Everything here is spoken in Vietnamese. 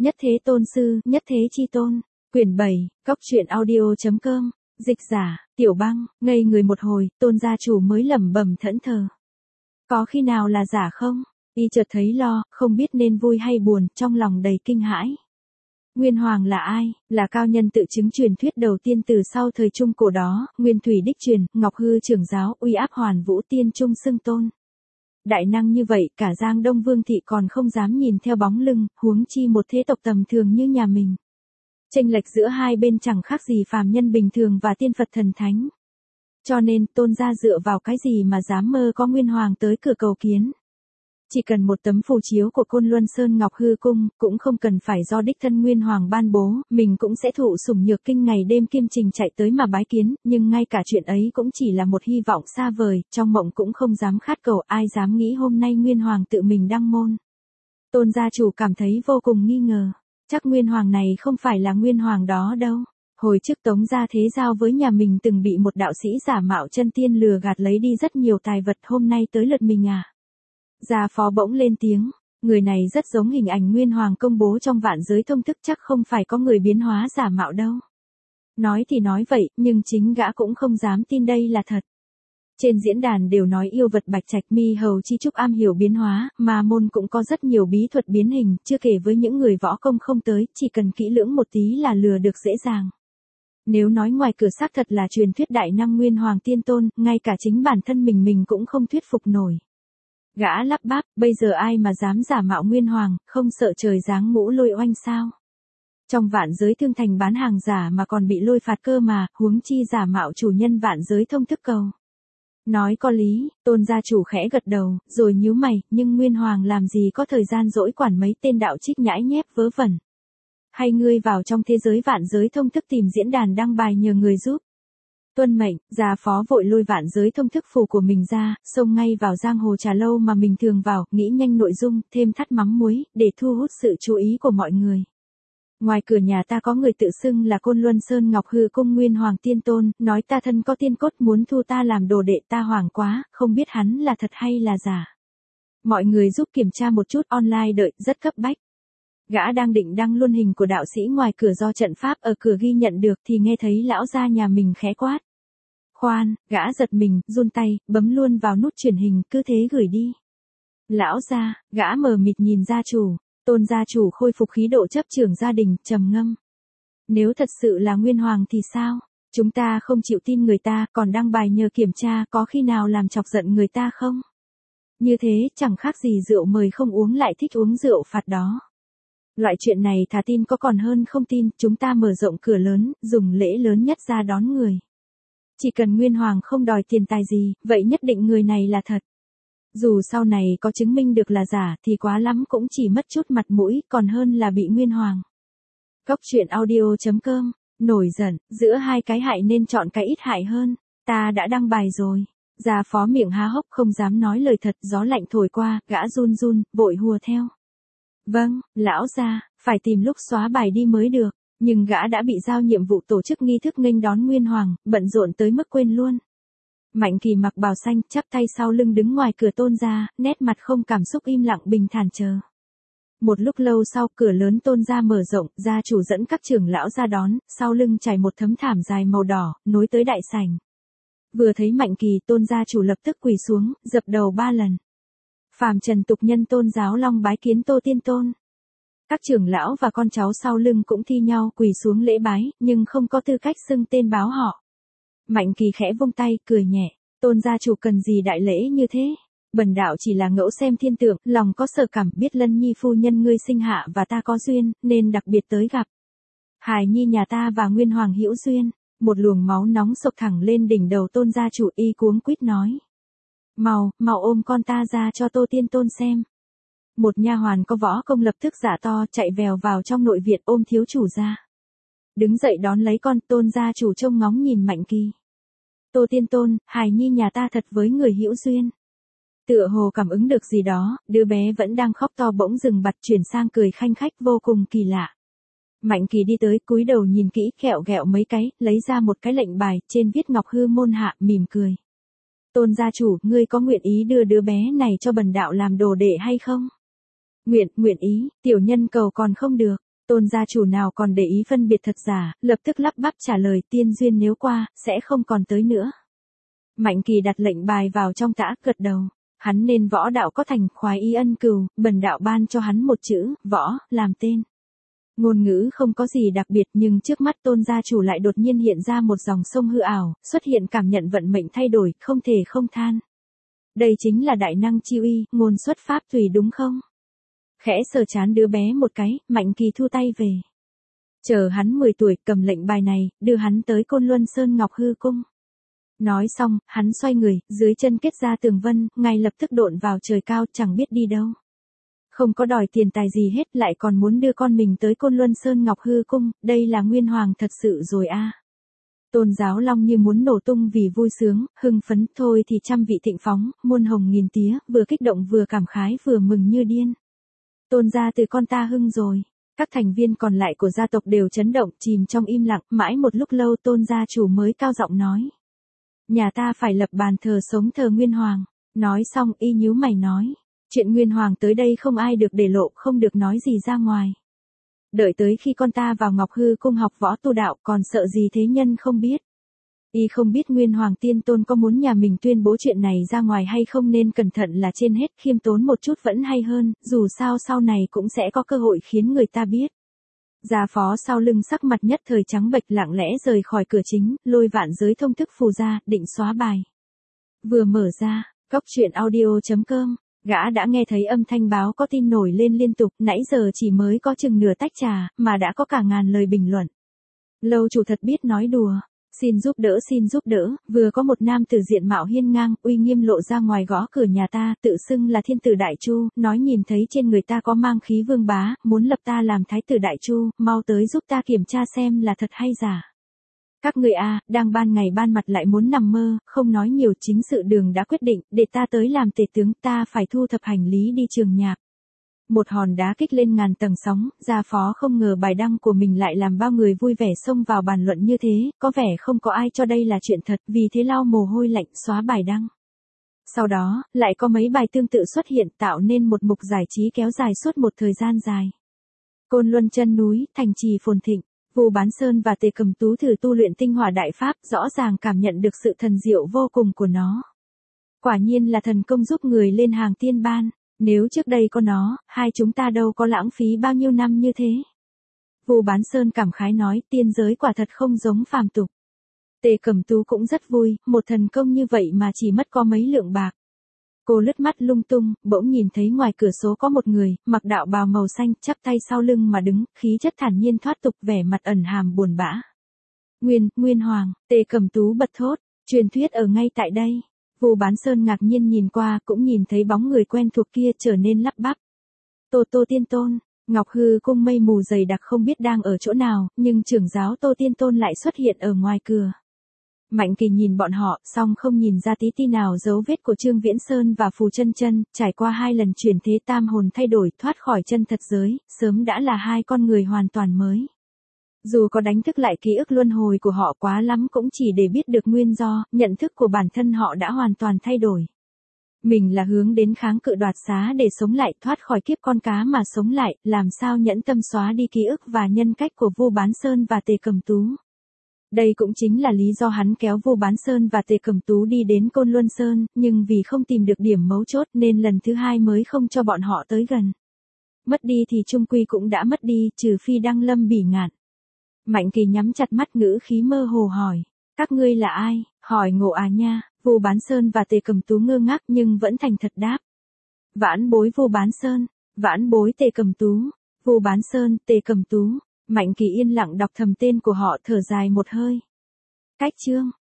Nhất thế tôn sư, nhất thế chi tôn. Quyển 7, Cóc truyện audio.com. Dịch giả, Tiểu Băng. Ngây người một hồi, Tôn gia chủ mới lẩm bẩm thẫn thờ. Có khi nào là giả không? Y chợt thấy lo, không biết nên vui hay buồn, trong lòng đầy kinh hãi. Nguyên Hoàng là ai? Là cao nhân tự chứng truyền thuyết đầu tiên từ sau thời Trung cổ đó, Nguyên Thủy đích truyền, Ngọc Hư trưởng giáo, uy áp Hoàn Vũ tiên trung xưng tôn. Đại năng như vậy, cả Giang Đông Vương thị còn không dám nhìn theo bóng lưng, huống chi một thế tộc tầm thường như nhà mình. Chênh lệch giữa hai bên chẳng khác gì phàm nhân bình thường và tiên Phật thần thánh. Cho nên, Tôn gia dựa vào cái gì mà dám mơ có Nguyên Hoàng tới cửa cầu kiến. Chỉ cần một tấm phù chiếu của Côn Luân Sơn Ngọc Hư Cung, cũng không cần phải do đích thân Nguyên Hoàng ban bố, mình cũng sẽ thụ sủng nhược kinh ngày đêm kiêm trình chạy tới mà bái kiến, nhưng ngay cả chuyện ấy cũng chỉ là một hy vọng xa vời, trong mộng cũng không dám khát cầu, ai dám nghĩ hôm nay Nguyên Hoàng tự mình đăng môn. Tôn gia chủ cảm thấy vô cùng nghi ngờ, chắc Nguyên Hoàng này không phải là Nguyên Hoàng đó đâu. Hồi trước Tống gia thế giao với nhà mình từng bị một đạo sĩ giả mạo chân tiên lừa gạt lấy đi rất nhiều tài vật, hôm nay tới lượt mình à. Gia phó bỗng lên tiếng, người này rất giống hình ảnh Nguyên Hoàng công bố trong vạn giới thông thức, chắc không phải có người biến hóa giả mạo đâu. Nói thì nói vậy, nhưng chính gã cũng không dám tin đây là thật. Trên diễn đàn đều nói yêu vật bạch trạch mi hầu chi trúc am hiểu biến hóa, mà môn cũng có rất nhiều bí thuật biến hình, chưa kể với những người võ công không tới, chỉ cần kỹ lưỡng một tí là lừa được dễ dàng. Nếu nói ngoài cửa xác thật là truyền thuyết đại năng Nguyên Hoàng tiên tôn, ngay cả chính bản thân mình cũng không thuyết phục nổi. Gã lắp bắp, bây giờ ai mà dám giả mạo Nguyên Hoàng, không sợ trời giáng ngũ lôi oanh sao? Trong vạn giới thương thành bán hàng giả mà còn bị lôi phạt cơ mà, huống chi giả mạo chủ nhân vạn giới thông thức cầu. Nói có lý, Tôn gia chủ khẽ gật đầu, rồi nhíu mày, nhưng Nguyên Hoàng làm gì có thời gian dỗi quản mấy tên đạo trích nhãi nhép vớ vẩn. Hay ngươi vào trong thế giới vạn giới thông thức tìm diễn đàn đăng bài nhờ người giúp. Tuân mệnh, gia phó vội lôi vạn giới thông thức phù của mình ra, xông ngay vào giang hồ trà lâu mà mình thường vào, nghĩ nhanh nội dung, thêm thắt mắm muối, để thu hút sự chú ý của mọi người. Ngoài cửa nhà ta có người tự xưng là Côn Luân Sơn Ngọc Hư Cung Nguyên Hoàng tiên tôn, nói ta thân có tiên cốt muốn thu ta làm đồ đệ, ta hoảng quá, không biết hắn là thật hay là giả. Mọi người giúp kiểm tra một chút, online đợi, rất cấp bách. Gã đang định đăng luôn hình của đạo sĩ ngoài cửa do trận pháp ở cửa ghi nhận được thì nghe thấy lão gia nhà mình khẽ quát. Khoan, gã giật mình, run tay, bấm luôn vào nút truyền hình, cứ thế gửi đi. Lão gia, gã mờ mịt nhìn gia chủ, Tôn gia chủ khôi phục khí độ chấp trưởng gia đình, trầm ngâm. Nếu thật sự là Nguyên Hoàng thì sao? Chúng ta không chịu tin người ta, còn đăng bài nhờ kiểm tra, có khi nào làm chọc giận người ta không? Như thế, chẳng khác gì rượu mời không uống lại thích uống rượu phạt đó. Loại chuyện này thà tin có còn hơn không tin, chúng ta mở rộng cửa lớn, dùng lễ lớn nhất ra đón người. Chỉ cần Nguyên Hoàng không đòi tiền tài gì, vậy nhất định người này là thật. Dù sau này có chứng minh được là giả thì quá lắm cũng chỉ mất chút mặt mũi, còn hơn là bị Nguyên Hoàng. Cóc truyện audio.com, nổi giận, giữa hai cái hại nên chọn cái ít hại hơn, ta đã đăng bài rồi. Gia phó miệng há hốc không dám nói lời thật, gió lạnh thổi qua, gã run run, vội hùa theo. Vâng, lão gia, phải tìm lúc xóa bài đi mới được, nhưng gã đã bị giao nhiệm vụ tổ chức nghi thức nghênh đón Nguyên Hoàng, bận rộn tới mức quên luôn. Mạnh Kỳ mặc bào xanh, chắp tay sau lưng đứng ngoài cửa Tôn gia, nét mặt không cảm xúc im lặng bình thản chờ. Một lúc lâu sau, cửa lớn Tôn gia mở rộng, gia chủ dẫn các trưởng lão ra đón, sau lưng trải một tấm thảm dài màu đỏ, nối tới đại sảnh. Vừa thấy Mạnh Kỳ, Tôn gia chủ lập tức quỳ xuống, dập đầu 3 lần. Phàm trần tục nhân Tôn giáo long bái kiến Tô Tiên Tôn. Các trưởng lão và con cháu sau lưng cũng thi nhau quỳ xuống lễ bái, nhưng không có tư cách xưng tên báo họ. Mạnh Kỳ khẽ vung tay, cười nhẹ, Tôn gia chủ cần gì đại lễ như thế? Bần đạo chỉ là ngẫu xem thiên tượng, lòng có sợ cảm, biết Lân Nhi phu nhân ngươi sinh hạ và ta có duyên, nên đặc biệt tới gặp. Hài nhi nhà ta và Nguyên Hoàng hữu duyên. Một luồng máu nóng sộc thẳng lên đỉnh đầu Tôn gia chủ, y cuống quýt nói. Mau ôm con ta ra cho Tô Tiên Tôn xem. Một nha hoàn có võ công lập tức giả to, chạy vèo vào trong nội viện ôm thiếu chủ ra. Đứng dậy đón lấy con, Tôn gia chủ trông ngóng nhìn Mạnh Kỳ. Tô Tiên Tôn, hài nhi nhà ta thật với người hữu duyên. Tựa hồ cảm ứng được gì đó, đứa bé vẫn đang khóc to bỗng dừng bặt chuyển sang cười khanh khách vô cùng kỳ lạ. Mạnh Kỳ đi tới, cúi đầu nhìn kỹ, khẹo ghẹo mấy cái, lấy ra một cái lệnh bài, trên viết Ngọc Hư môn hạ, mỉm cười. Tôn gia chủ, ngươi có nguyện ý đưa đứa bé này cho bần đạo làm đồ đệ hay không? Nguyện ý, tiểu nhân cầu còn không được. Tôn gia chủ nào còn để ý phân biệt thật giả, lập tức lắp bắp trả lời tiên duyên nếu qua, sẽ không còn tới nữa. Mạnh Kỳ đặt lệnh bài vào trong tã, gật đầu. Hắn nên võ đạo có thành, khoái ý ân cừu, bần đạo ban cho hắn một chữ, võ, làm tên. Ngôn ngữ không có gì đặc biệt nhưng trước mắt Tôn gia chủ lại đột nhiên hiện ra một dòng sông hư ảo, xuất hiện cảm nhận vận mệnh thay đổi, không thể không than. Đây chính là đại năng chi uy, ngôn xuất pháp tùy đúng không? Khẽ sờ chán đứa bé một cái, Mạnh Kỳ thu tay về. Chờ hắn 10 tuổi cầm lệnh bài này, đưa hắn tới Côn Luân Sơn Ngọc Hư Cung. Nói xong, hắn xoay người, dưới chân kết ra tường vân, ngay lập tức độn vào trời cao, chẳng biết đi đâu. Không có đòi tiền tài gì hết, lại còn muốn đưa con mình tới Côn Luân Sơn Ngọc Hư Cung, đây là Nguyên Hoàng thật sự rồi a. Tôn Giáo Long như muốn nổ tung vì vui sướng, hưng phấn, thôi thì trăm vị thịnh phóng, muôn hồng nghìn tía, vừa kích động vừa cảm khái vừa mừng như điên. Tôn gia từ con ta hưng rồi. Các thành viên còn lại của gia tộc đều chấn động, chìm trong im lặng, mãi một lúc lâu Tôn gia chủ mới cao giọng nói. Nhà ta phải lập bàn thờ sống thờ Nguyên Hoàng. Nói xong y nhíu mày nói. Chuyện Nguyên Hoàng tới đây không ai được để lộ, không được nói gì ra ngoài. Đợi tới khi con ta vào Ngọc Hư Cung học võ tu đạo còn sợ gì thế nhân không biết. Y không biết Nguyên Hoàng Tiên Tôn có muốn nhà mình tuyên bố chuyện này ra ngoài hay không nên cẩn thận là trên hết, khiêm tốn một chút vẫn hay hơn, dù sao sau này cũng sẽ có cơ hội khiến người ta biết. Gia phó sau lưng sắc mặt nhất thời trắng bệch lặng lẽ rời khỏi cửa chính, lôi vạn giới thông thức phù ra, định xóa bài. Vừa mở ra, góc truyện audio.com, gã đã nghe thấy âm thanh báo có tin nổi lên liên tục, nãy giờ chỉ mới có chừng nửa tách trà, mà đã có cả ngàn lời bình luận. Lâu chủ thật biết nói đùa. Xin giúp đỡ, vừa có một nam tử diện mạo hiên ngang, uy nghiêm lộ ra ngoài gõ cửa nhà ta, tự xưng là thiên tử Đại Chu, nói nhìn thấy trên người ta có mang khí vương bá, muốn lập ta làm thái tử Đại Chu, mau tới giúp ta kiểm tra xem là thật hay giả. Các người đang ban ngày ban mặt lại muốn nằm mơ, không nói nhiều, chính sự đường đã quyết định, để ta tới làm tể tướng, ta phải thu thập hành lý đi Trường Nhạc. Một hòn đá kích lên ngàn tầng sóng, Gia phó không ngờ bài đăng của mình lại làm bao người vui vẻ xông vào bàn luận như thế, có vẻ không có ai cho đây là chuyện thật, vì thế lau mồ hôi lạnh xóa bài đăng. Sau đó, lại có mấy bài tương tự xuất hiện tạo nên một mục giải trí kéo dài suốt một thời gian dài. Côn Luân chân núi, thành trì phồn thịnh, Vu Bán Sơn và Tề Cầm Tú thử tu luyện tinh hỏa đại pháp, rõ ràng cảm nhận được sự thần diệu vô cùng của nó. Quả nhiên là thần công giúp người lên hàng tiên ban. Nếu trước đây có nó, hai chúng ta đâu có lãng phí bao nhiêu năm như thế. Vu Bán Sơn cảm khái nói, tiên giới quả thật không giống phàm tục. Tề Cẩm Tú cũng rất vui, một thần công như vậy mà chỉ mất có mấy lượng bạc. Cô lướt mắt lung tung, bỗng nhìn thấy ngoài cửa sổ có một người, mặc đạo bào màu xanh, chắp tay sau lưng mà đứng, khí chất thản nhiên thoát tục, vẻ mặt ẩn hàm buồn bã. Nguyên Hoàng, Tề Cẩm Tú bật thốt, truyền thuyết ở ngay tại đây. Vu Bán Sơn ngạc nhiên nhìn qua, cũng nhìn thấy bóng người quen thuộc kia trở nên lắp bắp. Tô Tiên Tôn, Ngọc Hư Cung mây mù dày đặc không biết đang ở chỗ nào, nhưng trưởng giáo Tô Tiên Tôn lại xuất hiện ở ngoài cửa. Mạnh Kỳ nhìn bọn họ, song không nhìn ra tí ti nào dấu vết của Trương Viễn Sơn và Phù Chân Chân, trải qua 2 lần chuyển thế tam hồn thay đổi, thoát khỏi chân thật giới, sớm đã là hai con người hoàn toàn mới. Dù có đánh thức lại ký ức luân hồi của họ quá lắm cũng chỉ để biết được nguyên do, nhận thức của bản thân họ đã hoàn toàn thay đổi. Mình là hướng đến kháng cự đoạt xá để sống lại, thoát khỏi kiếp con cá mà sống lại, làm sao nhẫn tâm xóa đi ký ức và nhân cách của Vu Bán Sơn và Tề Cẩm Tú. Đây cũng chính là lý do hắn kéo Vu Bán Sơn và Tề Cẩm Tú đi đến Côn Luân Sơn, nhưng vì không tìm được điểm mấu chốt nên lần thứ 2 mới không cho bọn họ tới gần. Mất đi thì chung quy cũng đã mất đi, trừ phi Đăng Lâm bỉ ngạn. Mạnh Kỳ nhắm chặt mắt, ngữ khí mơ hồ hỏi. Các ngươi là ai? Hỏi ngộ nha. Vu Bán Sơn và Tề Cẩm Tú ngơ ngác nhưng vẫn thành thật đáp. Vãn bối Vu Bán Sơn, vãn bối Tề Cẩm Tú. Vu Bán Sơn, Tề Cẩm Tú. Mạnh Kỳ yên lặng đọc thầm tên của họ, thở dài một hơi. Cách chương.